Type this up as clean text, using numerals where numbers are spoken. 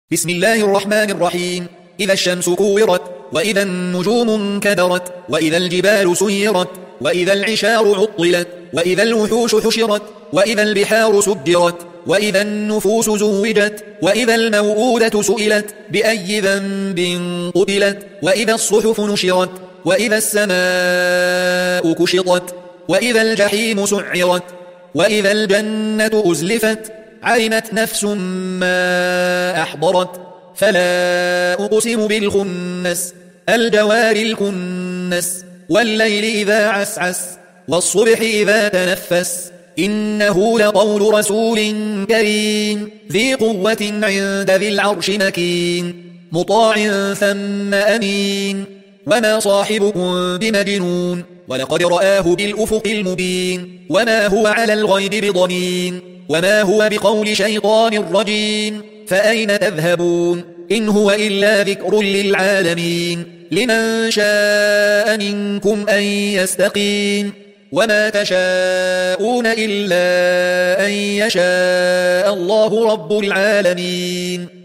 بسم الله الرحمن الرحيم. إذا الشمس كورت، وإذا النجوم انكدرت، وإذا الجبال سيرت، وإذا العشار عطلت، وإذا الوحوش حشرت، وإذا البحار سجرت، وإذا النفوس زوجت، وإذا الموءودة سئلت بأي ذنب قتلت، وإذا الصحف نشرت، وإذا السماء كشطت، وإذا الجحيم سعرت، وإذا الجنة أزلفت، علمت نفس ما أحضرت. فلا أقسم بالخنس، الجوار الكنس، والليل إذا عسعس، والصبح إذا تنفس، إنه لقول رسول كريم ذي قوة عند ذي العرش مكين، مطاع ثم أمين. وما صاحبكم بمجنون، ولقد رآه بالأفق المبين، وما هو على الغيب بضنين، وما هو بقول شيطان رجيم. فأين تذهبون؟ إن هو إلا ذكر للعالمين، لمن شاء منكم أن يستقيم. وما تشاءون إلا أن يشاء الله رب العالمين.